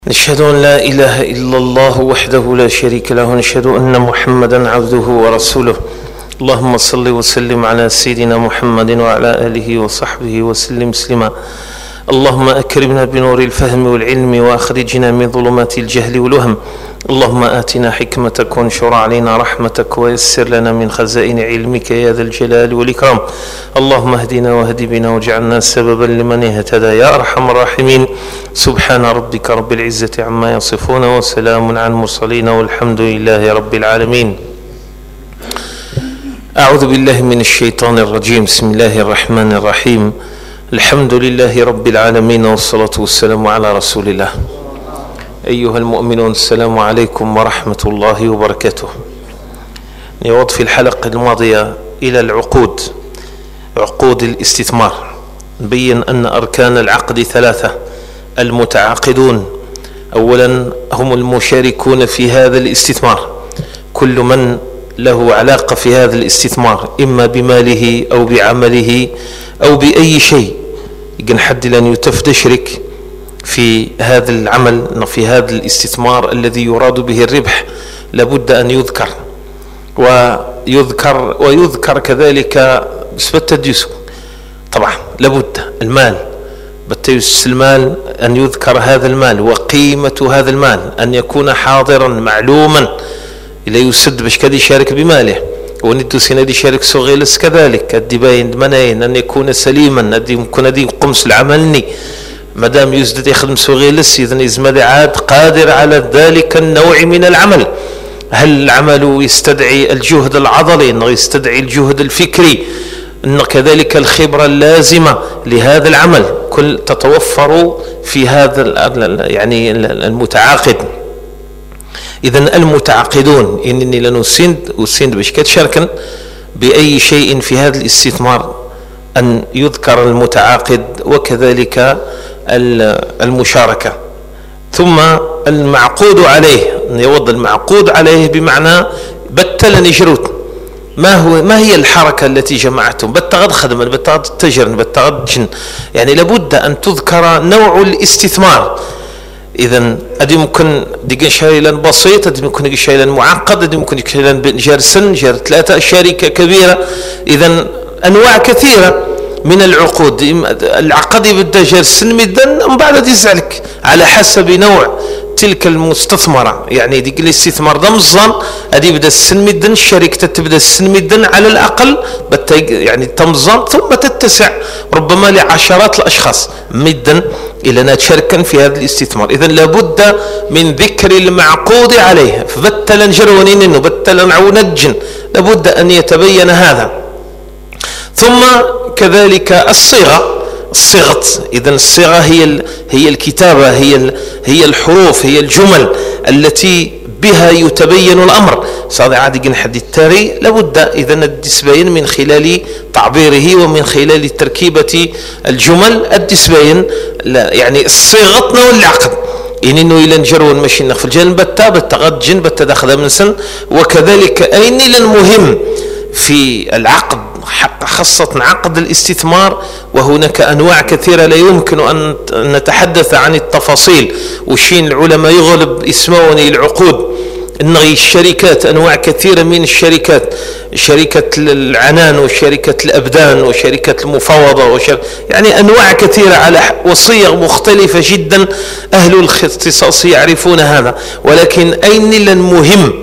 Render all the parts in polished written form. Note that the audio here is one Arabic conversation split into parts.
نشهد أن لا إله إلا الله وحده لا شريك له، نشهد أن محمدا عبده ورسوله. اللهم صل وسلم على سيدنا محمد وعلى آله وصحبه وسلم تسليما. اللهم أكرمنا بنور الفهم والعلم وأخرجنا من ظلمات الجهل والوهم. اللهم آتنا حكمتك وانشر علينا رحمتك ويسر لنا من خزائن علمك يا ذا الجلال والإكرام. اللهم اهدنا واهد بنا واجعلنا سببا لمن اهتدى يا أرحم الراحمين. سبحان ربك رب العزة عما يصفون وسلام على المرسلين والحمد لله رب العالمين. أعوذ بالله من الشيطان الرجيم. بسم الله الرحمن الرحيم. الحمد لله رب العالمين والصلاة والسلام على رسول الله. أيها المؤمنون، السلام عليكم ورحمة الله وبركاته. نعود في الحلقة الماضية إلى العقود، عقود الاستثمار. نبين أن أركان العقد ثلاثة. المتعاقدون أولا هم المشاركون في هذا الاستثمار، كل من له علاقة في هذا الاستثمار إما بماله أو بعمله أو بأي شيء ينحد لأن يتشرك في هذا العمل، في هذا الاستثمار الذي يراد به الربح، لابد أن يذكر ويذكر كذلك نسبة الديوس. طبعا لابد المال بالتيس المال أن يذكر هذا المال وقيمة هذا المال، أن يكون حاضرا معلوما إلا يسد باش كذا يشارك بماله، وندو سينادي شارك صغيرس كذلك أدي باين منين أن يكون سليما، أدي يكون أدي قمص العملني مدام يزدد يخدم صغيرس إذن يزمد عاد قادر على ذلك النوع من العمل. هل العمل يستدعي الجهد العضلي، أنه يستدعي الجهد الفكري، أن كذلك الخبرة اللازمة لهذا العمل كل تتوفر في هذا يعني المتعاقد. إذن المتعاقدون إنني لنسند باش كتشاركن بأي شيء في هذا الاستثمار أن يذكر المتعاقد وكذلك المشاركة. ثم المعقود عليه، يوض المعقود عليه بمعنى بتل نجروت، ما هي الحركة التي جمعتهم، بتغد خدمة، بتغد تجرن، بتغد جن، يعني لابد أن تذكر نوع الاستثمار. إذن أدي ممكن ديك شايلا بسيط، أدي ممكن شايلا معقد، أدي ممكن شايلا جرسن جر ثلاثة شركة كبيرة. إذن أنواع كثيرة من العقود. العقد يبدا جرسن مدن من بعد يزعلك على حسب نوع تلك المستثمرة، يعني ديك الاستثمار ده مزان أدي يبدا السن مدن، الشركة تبدا السن مدن على الأقل يعني تمزان ثم تتسع ربما لعشرات الأشخاص مدن إلى أن تشاركن في هذا الاستثمار. إذن لابد من ذكر المعقود عليه، فبتلا نجرونين إنه بتلا نعونجن، لابد أن يتبين هذا. ثم كذلك الصيغة، إذن الصيغة هي الكتابة، هي الحروف، هي الجمل التي بها يتبين الأمر. صادق عادي نحد التاري لابد إذن الدسبين من خلال تعبيره ومن خلال تركيبة الجمل الدسبين، يعني صيغتنا والعقد إنه إلى نجرون ماشي نخف الجنب بتغد جنب داخل من سن. وكذلك أين المهم في العقد خاصة عقد الاستثمار، وهناك أنواع كثيرة لا يمكن أن نتحدث عن التفاصيل، وشين العلماء يغلب اسموني العقود. إن الشركات أنواع كثيرة من الشركات، شركة العنان وشركة الأبدان وشركة المفاوضة يعني أنواع كثيرة على وصيغ مختلفة جدا. أهل الاختصاص يعرفون هذا، ولكن أين المهم،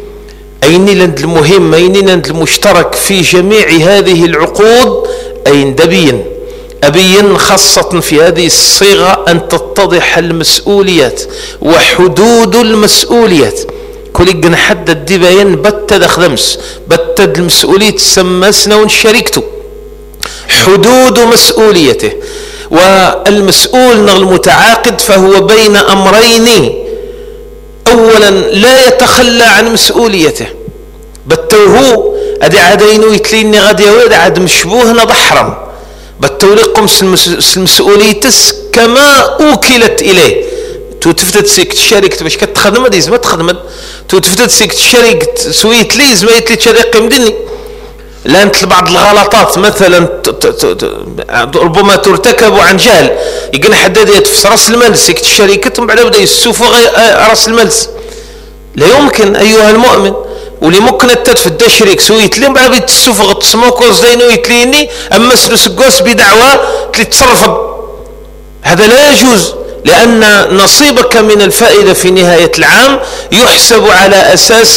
أين المشترك في جميع هذه العقود، أين أبين خاصة في هذه الصيغة أن تتضح المسؤوليات وحدود المسؤوليات. كل نحدد دبيان بتد خدمس بتد المسؤولية تسمسنا ونشاركته حدود مسؤوليته. والمسؤول المتعاقد فهو بين أمرين، أولا لا يتخلى عن مسؤوليته، بتوهو أدي عدينو يتليني غادي ويد عد مشبوه نضحرم، بتوليقهم المسؤوليتس كما أوكلت إليه. تفتت سيك تشارك باش كتخدم ديز ما تخدم، تفتت سيك تشارك سويت ليز ما يتلي تشارك مدني، الآن بعض الغلطات مثلا ربما ترتكب عن جهل، يقول حداد يتفس راس الملس يكت الشركة من بعد بدأ يسوفوا راس الملس. لا يمكن أيها المؤمن، واللي ممكن التدفد شريك سويت لي بعد بيتسوفوا غتصموكو زينو يتليني أما سلوس القوس بدعوة تتصرف، هذا لا يجوز، لأن نصيبك من الفائدة في نهاية العام يحسب على أساس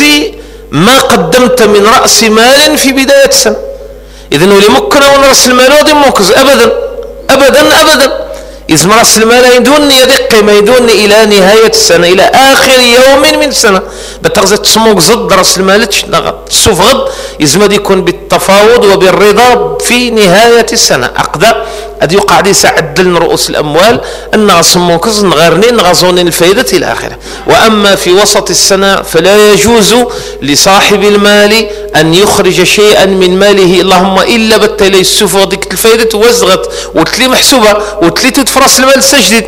ما قدمت من رأس مال في بداية السنة. إذن ولي مكنا من رأس المال ودي موكز أبدا أبدا أبدا، إذن رأس المال يدوني يدق ما يدوني إلى نهاية السنة، إلى آخر يوم من السنة. بتغزت تسموك ضد رأس المال تسوف غد، إذن يكون بالتفاوض وبالرضا في نهاية السنة. أقدر أدي يقع لي سعدلن رؤوس الأموال أن غصموك غيرنين غزونين الفائدة إلى آخره. وأما في وسط السنة فلا يجوز لصاحب المال أن يخرج شيئا من ماله، اللهم إلا بالتالي السوف ديك الفائدة وزغت وتلي محسوبة وتلي تفرس المال السجد.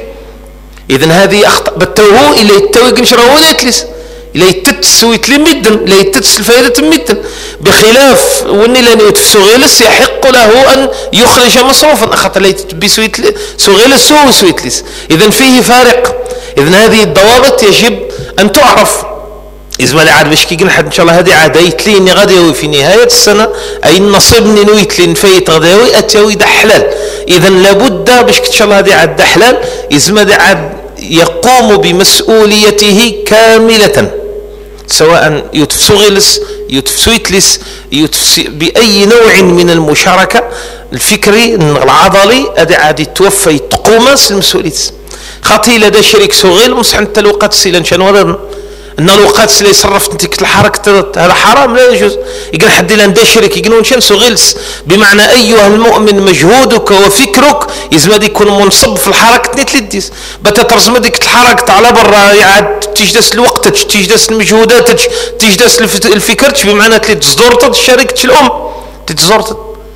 إذن هذه أخطأ بالتوهو إلا يتوي قنشره ولا يتلس إلا يتتسوي تلي مدن لا يتتس الفائدة مدن، بخلاف واني لن يتفسو غيلس يحق له أن يخرج مصروفا أخطأ لا يتبسو غيلس وسويتلس. إذن فيه فارق. إذن هذه الضوابط يجب أن تعرف. إذا ما عاد باش كي حد إن شاء الله هذه عادة يتليني غادي في نهاية السنة أي النصيب نينو يتلين فايت غداوي أتاوي ده حلال. إذا لابد باش إن شاء الله هذه عاد حلال إذا ما عاد يقوم بمسؤوليته كاملة، سواء يتفسو غلس يتفسو يتلس يتفسو بأي نوع من المشاركة الفكري العضلي أدي عاد يتوفى يتقومس المسؤولية. خاطي لدى شريك صغير مسحن التلوقات سيلان شان ورن ان الوقات اللي صرفت انت الحركه هذا حرام لا يجوز. يقول حد لان شريك يقولون شان سغلس بمعنى ايها المؤمن مجهودك وفكرك يزم يكون منصب في الحركه نتلديس بتترزم ديك الحركه على برا يعاد تجدس لوقتك تجدس لمجهوداتك تجدس لفكرتك بمعنى تصدرت شريكه الام تتصدرت.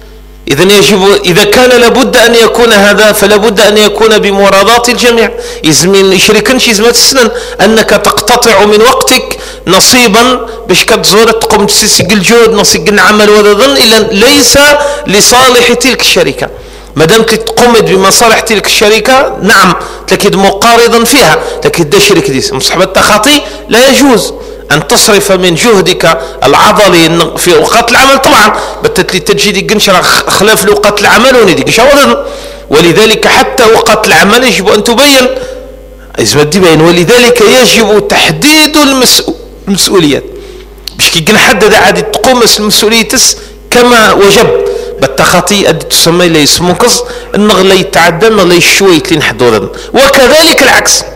إذن يجب إذا كان لابد أن يكون هذا فلا بد أن يكون بمراضاة الجميع. يزمين يشركنش يزمات السنن أنك تقتطع من وقتك نصيبا باش كتزور تقوم تسيق الجهد نصيق العمل وذن إلا ليس لصالح تلك الشركة. ما دام تقوم بمصالح تلك الشركة نعم تكيد مقارضا فيها لكن ده شركة دي مصحبة التخاطي لا يجوز أن تصرف من جهدك العضلي في أوقات العمل. طبعا بتتلي تجدي قنشرة خلاف أوقات العمل وندي شاورن، ولذلك حتى أوقات العمل يجب أن تبين إذا تبين، ولذلك يجب تحديد المسؤوليات باش كي نحدد عادي تقوم المسؤوليات كما وجب بالتخطي أدي تسمى لا يسموكز النغ لا يتعدى لا يشوي تنحدوذن. وكذلك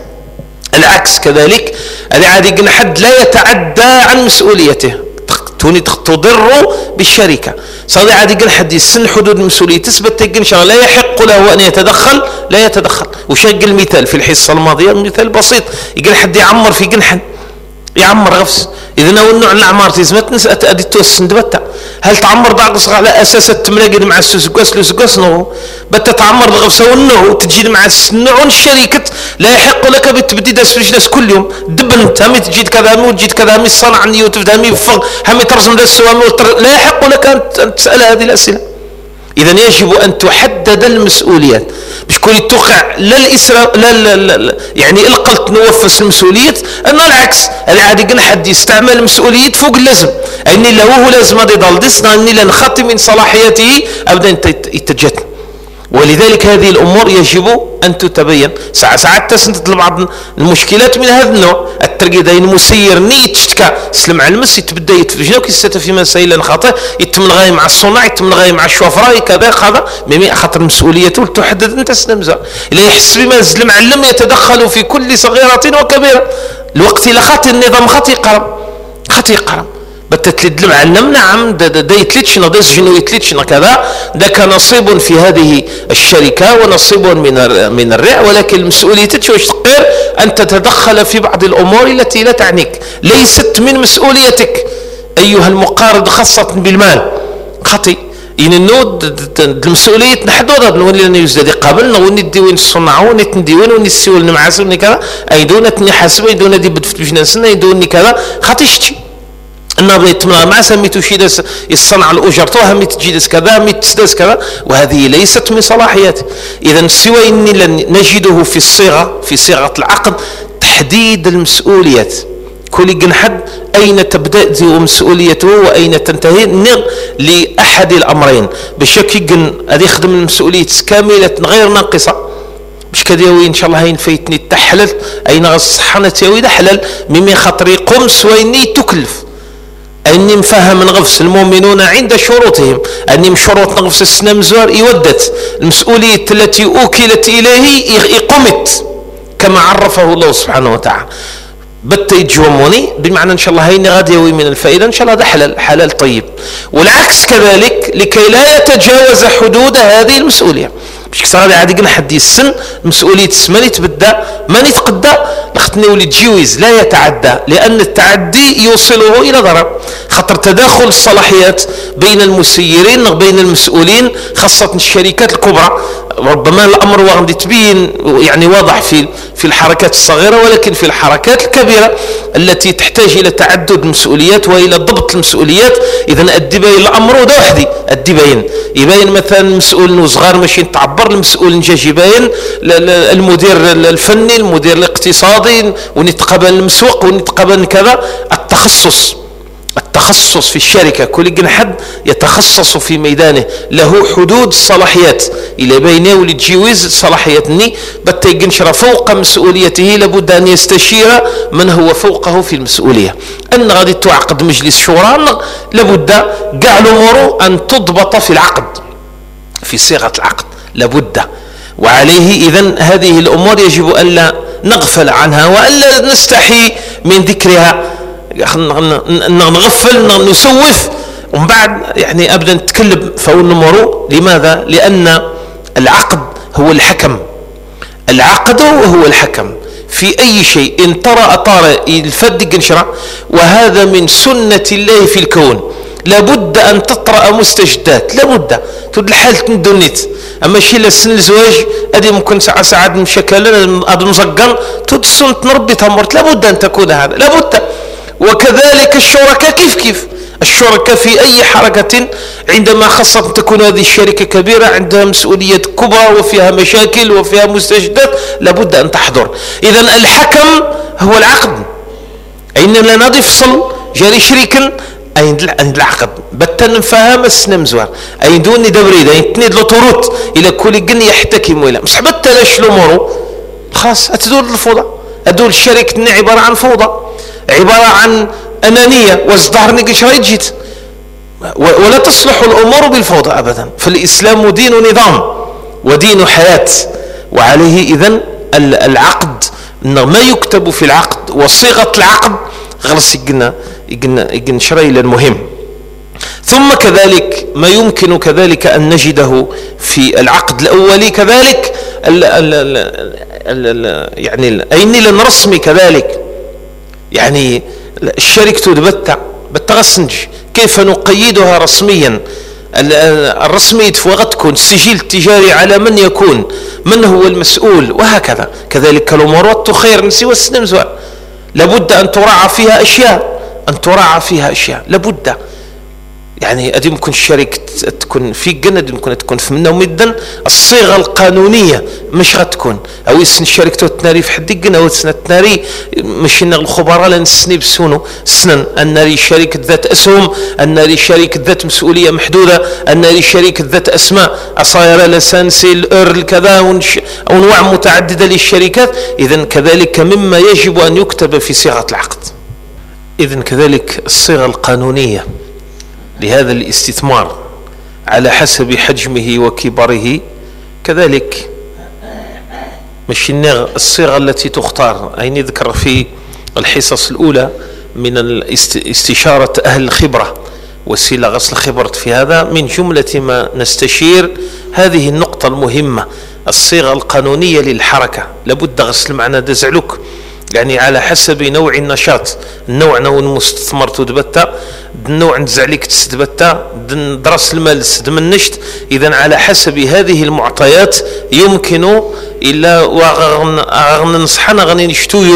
العكس كذلك العادي قلنا حد لا يتعدى عن مسؤوليته توني تضر بالشركة صار عادي قلنا حد يسن حدود المسؤولية تثبت تقن شغله لا يحق له أن يتدخل لا يتدخل. وشق المثال في الحصة الماضية مثال بسيط يقول حد يعمر في قنحن يعمر غفس إذا هو النوع الأعمار تزمت نسأت أدي توسن دبتة هل تعمر ضاقص على أساس التملاقي مع السوسقوس نو بتتعمر الغفس والنو تجي مع النوع الشركة لا يحق لك بالتبديد أسفلش كل يوم دبنت همي تجيد كذا همي وتجيد كذا همي الصنع نيوتف همي فغ همي ترزم دس لا يحق لك أن تسأل هذه الأسئلة. إذا يجب أن تحدد المسؤوليات باش كون توقع لا الإسراء لا يعني القلت نوفس المسؤولية أنه العكس العادي قلنا حد يستعمل المسؤولية فوق اللازم أني لا هو لازم هذا يضل دسنا أني لا نخطي من صلاحياته أبدا يتجت. ولذلك هذه الأمور يجب أن تتبين. ساعات تسنت لبعض المشكلات من هذا النوع الترقيدين مسير نيت تشتكى سلم على المس يتبدا يتفجنا وكيستفى في مسائل خاطئ يتم غاية مع الصناع يتم غاية مع الشوفراء كذا هذا ميمي خاطر مسؤوليته تحدد انت سلمزا لا يحس بما زلم علم يتدخل في كل صغيرة وكبيرة الوقت إلى خاطر النظام خطي قرم بتتلد معلم نعم دا يتلتشنا دا سجنو يتلتشنا كذا دا نصيب في هذه الشركة ونصيب من الرع، ولكن المسؤولية واش تقدر أن تتدخل في بعض الأمور التي لا تعنيك ليست من مسؤوليتك أيها المقارض خاصة بالمال خطي إن النود المسؤولية نحدوها نولي لنا يزداد قابلنا وندي وين الصناعون ندي وين ونسيول نمعسل كذا أيدونا تني حاسبة أيدونا دي بدفت بجناسنا أيدوني كذا خطيشتي مع سميتو شي داس يصنع الأجر توها ميت تجي داس كذا ميت تسداس كذا، وهذه ليست من صلاحياته. إذا سوى إني نجده في الصيغة، في صيغة العقد، تحديد المسؤوليات. كل جنحد أين تبدأ مسؤوليته وأين تنتهي لأحد الأمرين، بشكل جن هذا يخدم المسؤولية كاملة غير ناقصة، مش كديوي إن شاء الله هين فايتني تحلل أين غصحنا تيوي تحلل مما خاطر يقوم سويني تكلف أني مفهم نغفس المؤمنون عند شروطهم، أني شروط نغفس السنة مزوار يودت المسؤولية التي أوكلت إليه يقومت كما عرفه الله سبحانه وتعالى. بت يتجوموني بمعنى ان شاء الله هيني غادي يوي من الفائده ان شاء الله ده حلال طيب، والعكس كذلك لكي لا يتجاوز حدود هذه المسؤوليه. مش كثر عادي قلنا حد السن مسؤوليه من يتبدا من يتقدى لختني ولي تجويز لا يتعدى، لان التعدي يوصله الى ضرر. خطر تداخل الصلاحيات بين المسيرين بين المسؤولين خاصه الشركات الكبرى، ربما الامر واغادي تبين يعني واضح في الحركات الصغيره، ولكن في الحركات الكبيره التي تحتاج الى تعدد المسؤوليات والى ضبط المسؤوليات، اذا ادي باين الامر وده وحدي ادي باين يبين مثلا مسؤول صغار ماشي تعبر المسؤول نجي باين المدير الفني المدير الاقتصادي ونتقبل المسوق ونتقبل كذا. التخصص في الشركة كل جنحد يتخصص في ميدانه، له حدود الصلاحيات إلى بينه ولتجيوز صلاحياتني بتيجنشر فوق مسؤوليته لابد أن يستشير من هو فوقه في المسؤولية. أن غادي تعقد مجلس شورى لابد قاع الأمور أن تضبط في العقد في صيغة العقد لابد، وعليه إذن هذه الأمور يجب أن لا نغفل عنها وألا نستحي من ذكرها، نغفل نسوف ومن بعد يعني أبدا نتكلم فأول نمرو. لماذا؟ لأن العقد هو الحكم، العقد هو الحكم في أي شيء إن طرأ الفد قنشرة، وهذا من سنة الله في الكون. لابد أن تطرأ مستجدات، لابد تود الحالة ندونيت. أما شيء لسن الزواج أدي ممكن ساعات مشكلة أدي مزقن تود سنة نربي تمرت، لابد أن تكون هذا لابد. وكذلك الشركاء كيف الشركاء في أي حركة عندما خاصة تكون هذه الشركة كبيرة عندها مسؤولية كبرى وفيها مشاكل وفيها مستجدات لابد أن تحضر. إذن الحكم هو العقد، أين لا نفصل جاري شريكا عند العقد بتن نفهم السنة مزوار أين دوني دوري أين تنيد لطروت إلى كل جن يحتكم ولا مش حبت لاش الأمور خلاص أتدور الفوضى. أدول الشركة عبارة عن فوضى، عبارة عن أنانية وازدهرني قشري جيت، ولا تصلح الأمور بالفوضى أبدا. فالإسلام دين نظام ودين حياة، وعليه إذن العقد ما يكتب في العقد وصيغة العقد غلص يقن شرعي المهم. ثم كذلك ما يمكن كذلك أن نجده في العقد الأولي كذلك يعني أين لنرسمي كذلك يعني الشركة بتغسنج كيف نقيدها رسميا. الرسمية تكون السجل التجاري على من يكون من هو المسؤول وهكذا. كذلك الأمورات خير نسي والسنمزوال لابد أن تراعى فيها أشياء لابد. يعني أدي ممكن الشركة تكون في جند ممكن تكون في منه مدا الصيغة القانونية مش غتكون أو يسن الشركة تناري في حد الجنة أو تسنى تناري مش إن الخبراء لنسني بسونو سنن أن ناري شركة ذات أسهم، أن ناري شركة ذات مسؤولية محدودة، أن ناري شركة ذات أسماء أصايرة لسانسي الأرل كذا أو أنواع متعددة للشركات. إذن كذلك مما يجب أن يكتب في صيغة العقد. إذن كذلك الصيغة القانونية لهذا الاستثمار على حسب حجمه وكبره كذلك مش الصيغة التي تختار. أين ذكر في الحصص الأولى من استشارة أهل الخبرة وسيلة غسل خبرة في هذا، من جملة ما نستشير هذه النقطة المهمة الصيغة القانونية للحركة. لابد غسل معنى دزعلك يعني على حسب نوع النشاط، النوع نوع المستثمر تدبتا، النوع نزعليك تستبتا، درس المال تدمنشت. إذن على حسب هذه المعطيات يمكن إلا ننصحنا غني نشتويد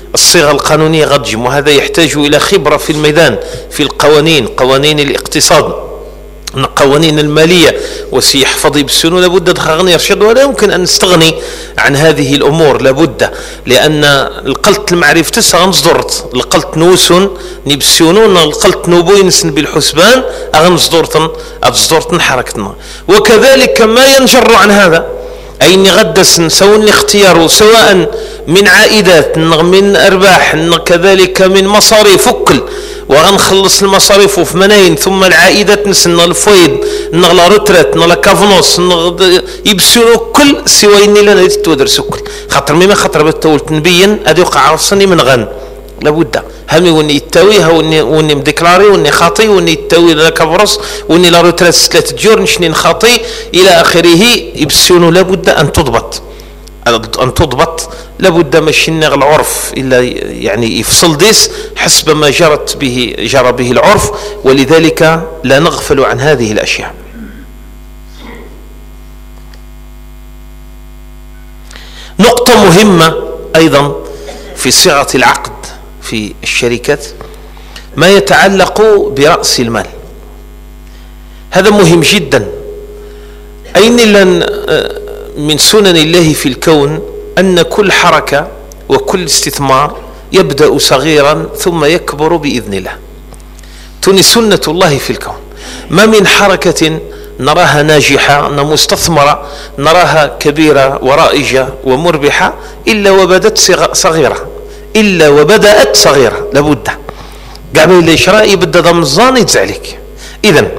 الصيغة القانونية غتجم، وهذا يحتاج إلى خبرة في الميدان، في القوانين، قوانين الاقتصاد، قوانين المالية، وسي يحفظي بالسنو لابد دخلني يرشد، ولا يمكن أن نستغني عن هذه الأمور لابد، لأن القلت المعرفة تسا غنصدرت القلت نوسن نبسيونون القلت نوبوينسن بالحسبان أغنصدرتن حركتنا. وكذلك ما ينجر عن هذا، أي غدس سوى اختياره سواء من عائدات من أرباح كذلك من مصاريف كل، وغنخلص المصاريف في مناين، ثم العائدات نسن الفويد نغلا روترات نغلا كافنوس يبسلوا كل سوى إني لنا تودرسوا كل خاطر مما خاطر بالتول تنبين أدي وقع عرفصني من غن لابد همي وني يتاوي وني مديكلاري وني خاطي وني يتاوي لا كافروس وني لا روترات 3 جور نشني خاطي إلى آخره يبسلوا لابد أن تضبط لابد ماشي نغ العرف إلا يعني يفصل ديس حسب ما جرى به العرف، ولذلك لا نغفل عن هذه الأشياء. نقطة مهمة أيضا في صيغة العقد في الشركات ما يتعلق برأس المال، هذا مهم جدا. أين من سنن الله في الكون أن كل حركة وكل استثمار يبدأ صغيرا ثم يكبر بإذن الله. توني سنة الله في الكون، ما من حركة نراها ناجحة مستثمرة نراها كبيرة ورائجة ومربحة إلا وبدأت صغيرة لابد قبل الإشراء يبدأ ضمزان يتزعلك. إذن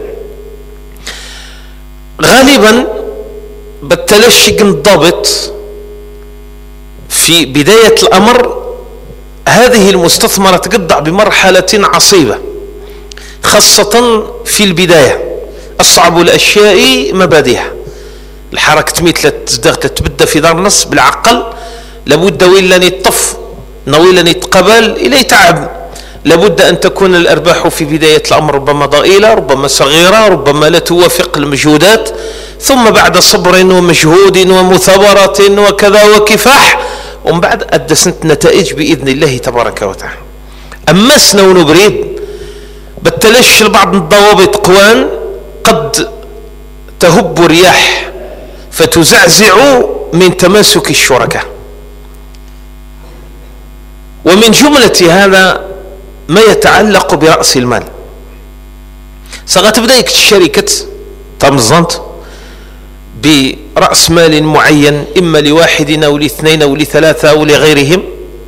غالبا بالتلشق الضابط في بداية الأمر هذه المستثمرة تقطع بمرحلة عصيبة، خاصة في البداية. أصعب الأشياء مبادئها، الحركة مثل تبدأ في دار نص بالعقل لابد وإلا يطف نويلا يتقبل إلى يتعب، لابد أن تكون الأرباح في بداية الأمر ربما ضئيلة ربما صغيرة ربما لا توافق المجهودات، ثم بعد صبر ومجهود ومثابرة وكذا وكفاح ومن بعد أدسنت نتائج بإذن الله تبارك وتعالى. أما سنو نبريد بالتلش بعض الضوابط قوان قد تهب رياح فتزعزع من تماسك الشركاء. ومن جملة هذا ما يتعلق برأس المال. ستبدأ الشركة تمزنت برأس مال معين إما لواحد أو لاثنين أو لثلاثة أو لغيرهم،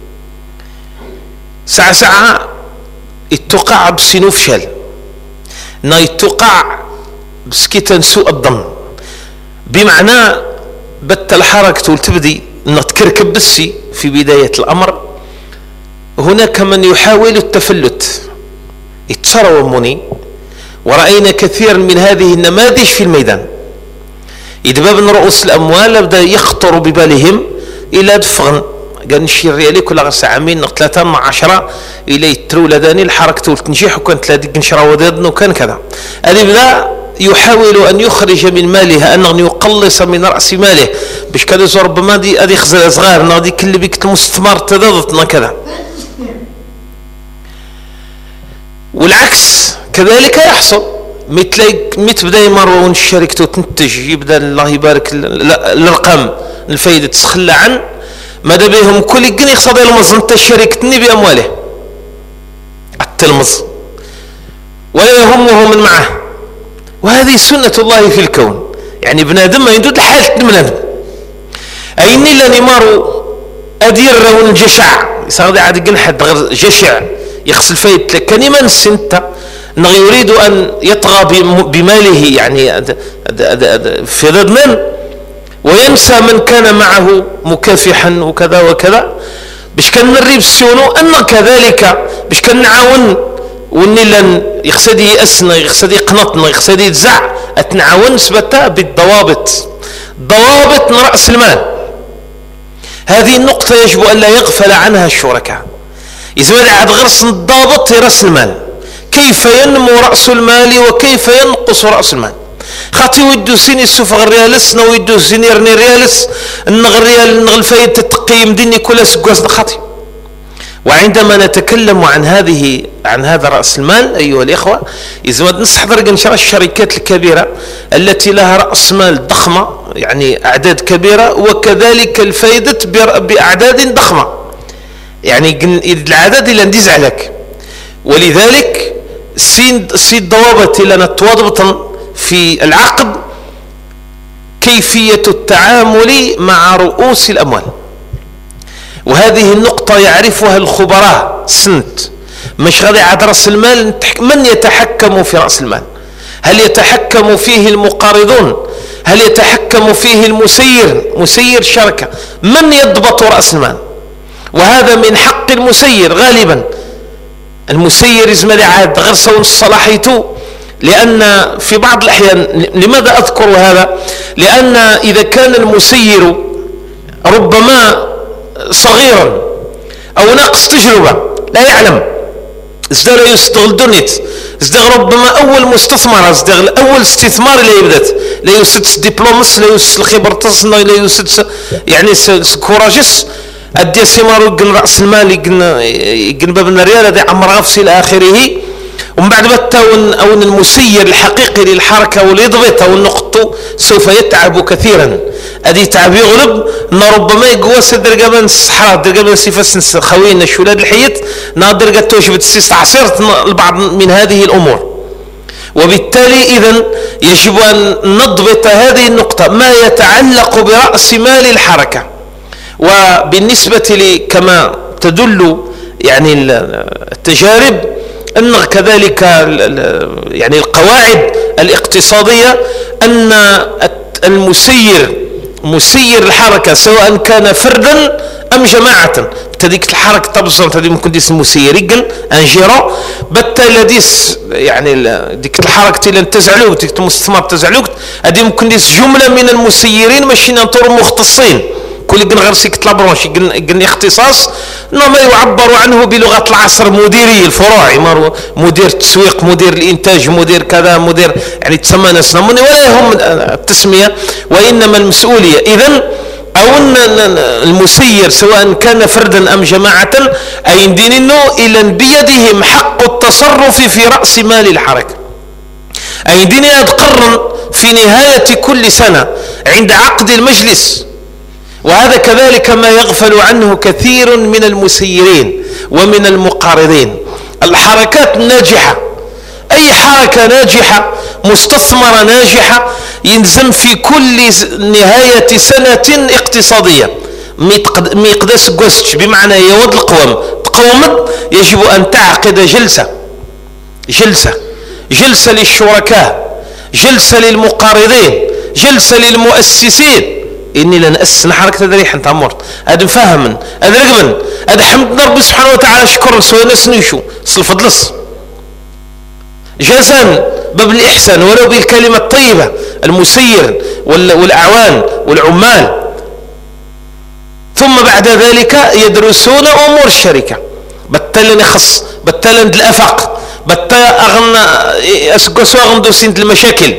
ساعة اتقع بسنوف شال يتقع بسكيتا سوء الضم، بمعنى بت الحركة تبدي تكركب بسي في بداية الأمر. هناك من يحاول التفلت يتشرمني، ورأينا كثير من هذه النماذج في الميدان. إذا من رؤوس الأموال بدأ يخطر ببالهم إلى دفغن قال نشير ريالي كل عامين 3 مع 10 إلى يترو لداني الحركة تنجح وكانت لديك نشرى ودادن وكان كذا. هذه بدأ يحاول أن يخرج من مالها أن يقلص من رأس ماله باش كان ربما هذه خزانة صغار نادي كل بيك المستثمر تضادتنا كذا. والعكس كذلك يحصل، مثل بدا يمرون الشركة تنتج يبدا الله يبارك الارقام الفايدة تسخلى عن ماذا بهم كل يقني يقصد المز انت الشركة تني بأمواله التلمز ولا يهمه من معه. وهذه سنة الله في الكون، يعني بنادم ما يندود الحالة بنادم أيني لاني مارو أدير رون الجشع يصادي عاد يقن حد غير جشع يغسل فايدة كان من سنته أنه يريد أن يطغى بماله، يعني في ضد من وينسى من كان معه مكافحا وكذا وكذا باش كان نري بالسونو أن كذلك باش كان نعاون وني لن يقصد يأسنا يقصد يقنطنا يقصد يتزع أتنعاون سبتها بالضوابط، ضوابط رأس المال. هذه النقطة يجب أن لا يغفل عنها الشركاء. إذا عاد غرس الضابط رأس المال، كيف ينمو رأس المال وكيف ينقص رأس المال. خاطي ويدو سيني السوفغ الريالس نو يدو سيني رني ريالس النغ الريال النغ الفايدة التقييم ديني كلها سكواز خاطي وعندما نتكلم عن هذا رأس المال أيها الإخوة، إذا ما نستحضر نشرح الشركات الكبيرة التي لها رأس مال ضخمة، يعني أعداد كبيرة، وكذلك الفائدة بأعداد ضخمة، يعني العدد اللي نديز عليك. ولذلك سيد ضوابط لنا تواضبطا في العقد كيفية التعامل مع رؤوس الأموال، وهذه النقطة يعرفها الخبراء سنت. مش غادي عاد رأس المال، من يتحكم في رأس المال؟ هل يتحكم فيه المقارضون؟ هل يتحكم فيه مسير الشركة؟ من يضبط رأس المال؟ وهذا من حق المسير غالبا. المسير يزمل عاد غير صون صلاحيته، لأن في بعض الأحيان، لماذا أذكر هذا؟ لأن إذا كان المسير ربما صغيرا أو ناقص تجربة لا يعلم، ازدغ يستغل دونيت، ازدغ ربما أول مستثمر، ازدغ أول استثمار اللي يبدأت لا يوسدس دبلومس، لا يوسدس الخبرتس، لا يوسدس يعني كوراجس أدي سيمارو يقن رأس المال يقن باب الريال هذا عمر غفسي إلى آخره. ومن بعد بتاون أو المسير الحقيقي للحركة واليضبط أو النقطة سوف يتعب كثيرا. أدي تعب يغلب أن ربما يقوس درجة الصحراء، درجة سيفاس خوينا الشولاد الحيط نادر قد توجب عصيرت البعض من هذه الأمور. وبالتالي إذن يجب أن نضبط هذه النقطة، ما يتعلق برأس مال الحركة. وبالنسبة لي كما تدل يعني التجارب أن كذلك يعني القواعد الاقتصادية أن مسير الحركة سواء كان فردا أم جماعة، تديك الحركة تبصر تدي ممكن ديس المسير يقن انجيرو بالتالي ديس يعني ديك الحركة اللي تزعلوك ديك المستثمر تزعلوك هذه ممكن ديس جملة من المسيرين ماشي نطور مختصين كل يقن غير سيكت لابرونش يقن اختصاص انما يعبر عنه بلغة العصر مديري الفروع، مدير التسويق، مدير الانتاج، مدير كذا، مدير يعني تسمى ناس ولا يهم التسمية وانما المسؤولية. اذن او ان المسير سواء كان فردا ام جماعة اي دين الى بيدهم حق التصرف في رأس مال الحركة، اي دين يتقرن في نهاية كل سنة عند عقد المجلس. وهذا كذلك ما يغفل عنه كثير من المسيرين ومن المقارضين. الحركات الناجحة، أي حركة ناجحة مستثمرة ناجحة يلزم في كل نهاية سنة اقتصادية ميقداس قوستش بمعنى يود القوام تقومد يجب أن تعقد جلسة للشركاء، جلسة للمقارضين، جلسة للمؤسسين. إني لنأسسنا حركة تدريح أنت عمرت هذا فهما هذا رقبا هذا حمد ربي سبحانه وتعالى شكرا سوى ناس نيشو صلفضلص جزاء باب الإحسان ولو بالكلمة الطيبة المسير والأعوان والعمال. ثم بعد ذلك يدرسون أمور الشركة بطلا نخص بطلا الأفق بطلا أغنى أسقسوا أغندوسين المشاكل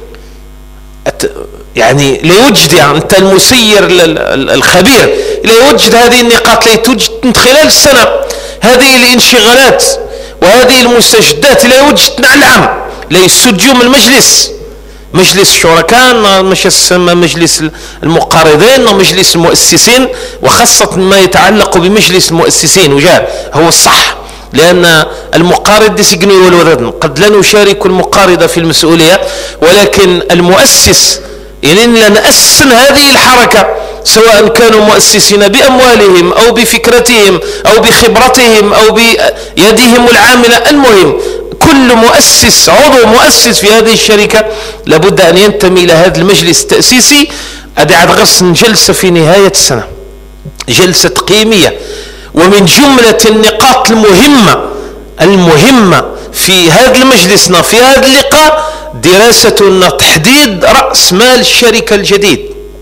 يعني لا يوجد يعني أنت المسير الخبير لا يوجد هذه النقاط لا توجد خلال السنة هذه الانشغالات وهذه المستجدات لا يوجد العام لا يسجوا من المجلس مجلس الشركاء مجلس المقارضين ومجلس المؤسسين وخاصة ما يتعلق بمجلس المؤسسين وجاء هو الصح لأن المقارض يسجنوا والوذن قد لا نشارك المقارضة في المسؤولية ولكن المؤسس يعني لنأسن هذه الحركة سواء كانوا مؤسسين بأموالهم أو بفكرتهم أو بخبرتهم أو بيدهم العاملة. المهم كل مؤسس عضو مؤسس في هذه الشركة لابد أن ينتمي إلى هذا المجلس التأسيسي. أدعى غصن جلسة في نهاية السنة جلسة قيمية ومن جملة النقاط المهمة في هذا المجلس في هذا اللقاء دراسة تحديد رأس مال الشركة الجديد.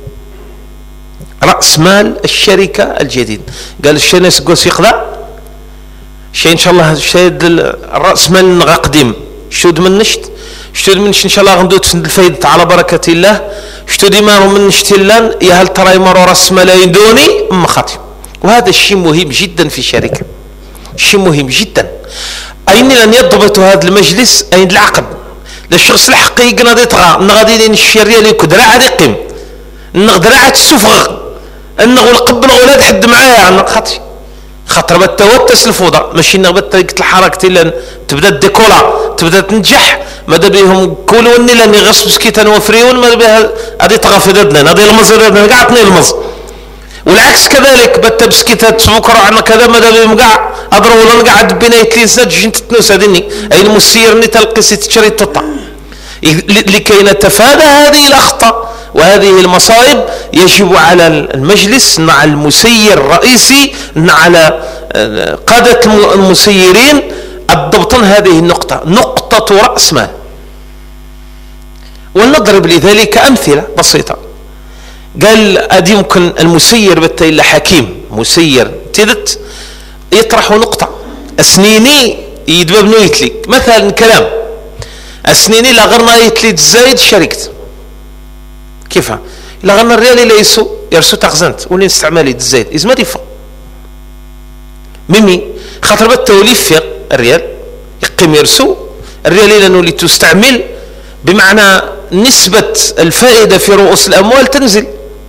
رأس مال الشركة الجديد قال الشيء ناس قوس يقضى شيء إن شاء الله شيء الرأس مال نقدم شتود من نشت إن شاء الله غندوت في الفايدة على بركة الله شتود ما من نشتلان يا هل ترى يمر رأس مال يدوني أم خاطئ. وهذا الشيء مهم جدا في الشركة شيء مهم جدا. أين لن يضبط هذا المجلس أين العقد للشخص الحقيقي غادي يطغى غادي لين الشريه اللي كدرا عاد يقيم نقدر عاد تسفغ انه نقبل اولاد حد معايا خاطر بتوتس الفوضى ماشي نغبت قلت الحركه الا تبدا الديكولا تبدا تنجح ماذا بهم كلوني لاني غصب سكيت وفريون ما بها غادي طغى في ددنا غادي المزر كاع عطني المز والعكس كذلك بتا بسكيتات بكره عندنا كذا ماذا بهم كاع اضربوا لنا قاعد بنايت لي ساد جنت تنوس هذني اي المسير ني تلقي تشري توطا لكي نتفادى هذه الاخطاء وهذه المصائب يجب على المجلس مع المسير الرئيسي على قادة المسيرين الضبطن هذه النقطة نقطة رأس مال. ونضرب لذلك أمثلة بسيطة. قال أدي ممكن المسير بالتالي حكيم مسير تدت يطرح نقطة أسنيني يدبب نويتلي مثلا كلام أسنيني لغرنا يتلي تزايد شركت كيف إلا غنى الريال إلا يرسو تخزنت ولين استعمالي تزايد إذا ما ديفا ميمي خاطر بالتوليف في الريال يقيم يرسو الريال إلا نولي تستعمل بمعنى نسبة الفائدة في رؤوس الأموال تنزل.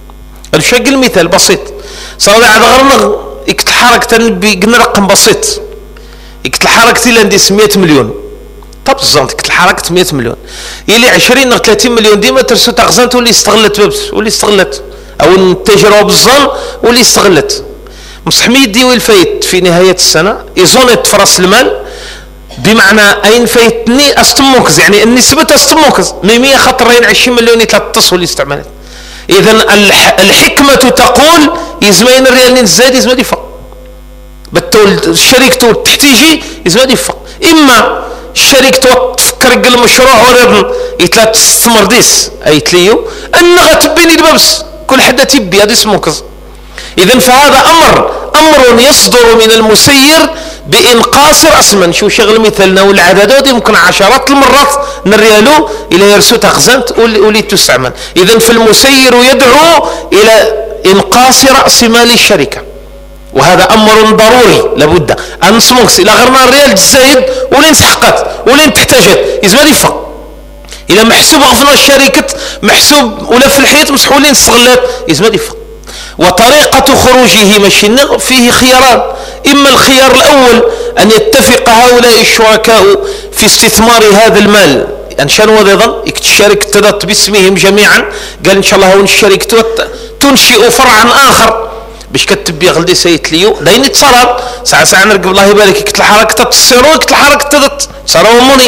بشكل مثال بسيط صار عاد غرنا يكت الحركة بقنا رقم بسيط يكت الحركة إلا ندي 100 مليون طب الزنط كت الحركة 100 مليون يلي 20 أو 30 مليون ديما ترسو تخزنت واللي استغلت ببس واللي استغلت أو التجربة بالظن واللي استغلت مستحمي يديو الفايت في نهاية السنة يزونت في رأس المال بمعنى أين فايتني أستموكز يعني النسبة أستموكز 100 خطرين 20 مليون يتلطس واللي استعملت. إذن الحكمة تقول يزمين الريال نزايد يزمد يفق بالتول الشركة تحتيجي يزمد يفق إما الشركة تفكر قل مشروع ورد يتلات تستمر ديس أي تليو أنها تبيني دبابس كل حدا تبي هذا اسمه كذا. إذن فهذا أمر يصدر من المسير بإنقاص رأس مال. شو شغل مثلنا والعدادات يمكن عشرات المرات نريالو إلى يرسو تخزنت ولي تستعمل. إذن فالمسير يدعو إلى إنقاص رأس مال الشركة وهذا أمر ضروري لابد أن نسموكس إلى غيرنا الريال تزايد ولين سحقت ولين تحتاجت يزمد يفق إلى محسوب غفنا الشركة محسوب ولا في الحيط مسحوا لين استغلات يزمد يفق. وطريقة خروجه مشينا فيه خياران إما الخيار الأول أن يتفق هؤلاء الشركاء في استثمار هذا المال أن شانوا ذا الشركة تدت باسمهم جميعا قال إن شاء الله هون الشركة تنشئ فرعا آخر باش كتب يغلدي سيت ليو داين يتصرف ساعة نرقب الله يبارك كت الحركة تصيروا كت الحركة تدت صاروا موني.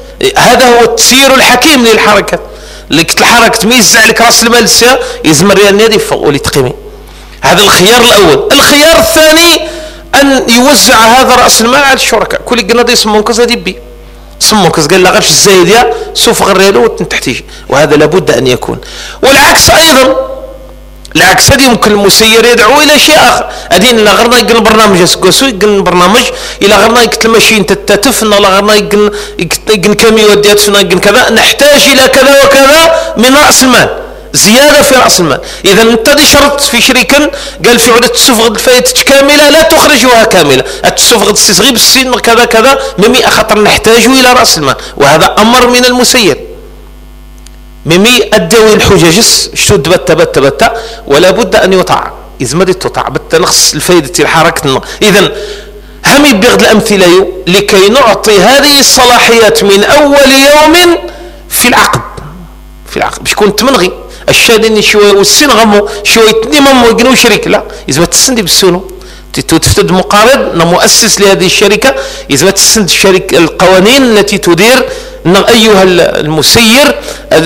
هذا هو التسيير الحكيم للحركة اللي كت الحركة تميز لك راس المال السيا يزم الريال نادي فوق ولي تقيمي. هذا الخيار الأول. الخيار الثاني أن يوزع هذا رأس المال على الشركاء كل قناة يسمون كذا دبي سمون كذا قال لا غيرش الزايدية سوف غريلو تحتيجي وهذا لابد أن يكون. والعكس أيضا العكس هذه يمكن المسير يدعو إلى شيء آخر أدين إلا غرنا يقن برنامج اسكوسو يقن برنامج إلا غرنا يقتل ماشين تتاتف إلا غرنا يقن كم يوديات فينا يقن كذا نحتاج إلى كذا وكذا من رأس المال زيادة في رأس المال. إذا أنت دي شرط في شركة قال في عدة تسوفغ الفائدة كاملة لا تخرجها كاملة التسوفغ السيسغي بالسن كذا كذا ممي خطر نحتاج إلى رأس المال وهذا أمر من المسير ممي أدوي الحجاجس شتو بتا ولا بد أن يطاع إذا ما تطاع بالتنقص الفائدة الحركة. إذا همي بيغد الأمثلة لكي نعطي هذه الصلاحيات من أول يوم في العقد باش يكون تمنغي الشادين شويه والسن غمو شويه تنمو يقنو شريك لا إذا تسندي بالسونو تفتد مقارب مؤسس لهذه الشركة إذا تسند الشركة القوانين التي تدير أيها المسير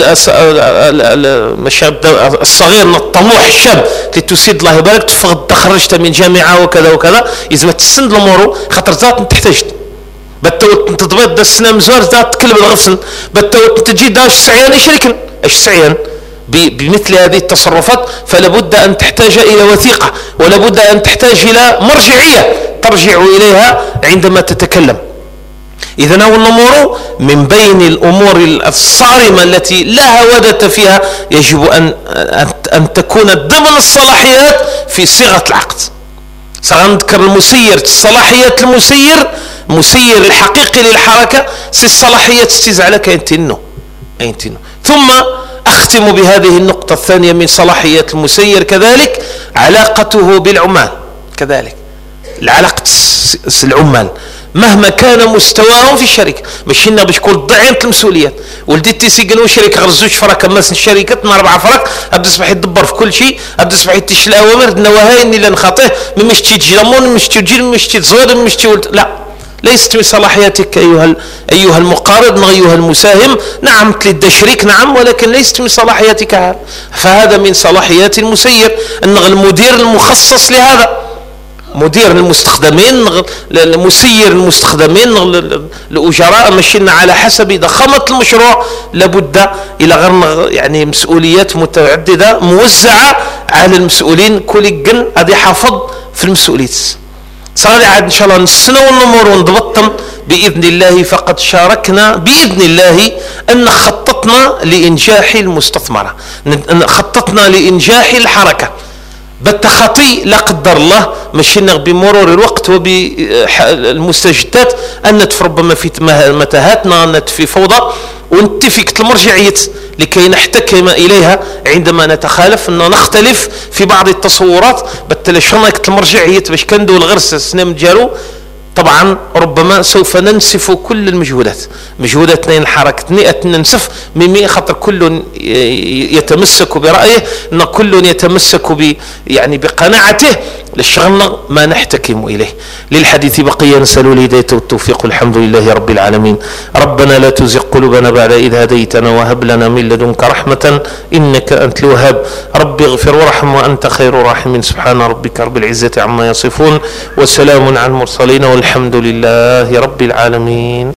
الصغير الطموح الشاب لتسيد الله يبارك تخرجت من جامعة وكذا وكذا إذا تسند الأمور خاطر ذات تحتاج بتو تضبط دا السنام زوار ذات تكلم الغفل بتو تجي داش سعيان يشركن ايش سعيان بمثل هذه التصرفات فلا بد أن تحتاج إلى وثيقة ولا بد أن تحتاج إلى مرجعية ترجع إليها عندما تتكلم. إذن هو الأمور من بين الأمور الصارمة التي لا هودة فيها يجب أن تكون ضمن الصلاحيات في صيغة العقد. سغنذكر المسير الصلاحيات المسير الحقيقي للحركة سي الصلاحيات استزعلك ينتنو. ثم أختم بهذه النقطة الثانية من صلاحيات المسير كذلك علاقته بالعمال. كذلك العلاقة العمال مهما كان مستواهم في الشركة، ماشي باش تكون ضعينة المسؤوليات. ولديتي سيقنوا شركة غير 2 فرق كماس الشركات 4 فرق ابدا صباح يدبر في كل شيء، ابدا صباح يتش الاوامر النواهي اللي نخاطيه مش تجي جامون مش تجي مش تزور مش لا، ليست من صلاحياتك ايها المقارض ايها المساهم. نعم تلد شريك نعم، ولكن ليست من صلاحياتك هذا. فهذا من صلاحيات المسير ان المدير المخصص لهذا، مدير المستخدمين المسير المستخدمين الأجراء مشينا على حسب ضخامة المشروع، لابد إلى غير يعني مسؤوليات متعددة موزعة على المسؤولين كل جن هذه حافظ في المسؤوليات. صار عاد إن شاء الله نسنو الأمور ونضبطن بإذن الله. فقد شاركنا بإذن الله أن خططنا لإنجاح المستثمرة، خططنا لإنجاح الحركة بالتخطي لا قدر الله، مشينا بمرور الوقت وبالمستجدات أن ربما في متاهاتنا نت في فوضى ونتفق المرجعية لكي نحتكم إليها عندما نتخالف، أن نختلف في بعض التصورات بالتلاشنك المرجعية باش كندو الغرس سنام جارو. طبعا ربما سوف ننسف كل مجهوداتنا حركتنا ننسف من خاطر كل يتمسك برأيه، ان كل يتمسك يعني بقناعته للشغلنا ما نحتكم إليه. للحديث بقية، نسأل الهداية والتوفيق. الحمد لله رب العالمين. ربنا لا تزغ قلوبنا بعد إذ هديتنا وهب لنا من لدنك رحمة إنك أنت الوهاب. رب اغفر وارحم وأنت خير الراحمين. سبحان ربك رب العزة عما يصفون وسلام على المرسلين والحمد لله رب العالمين.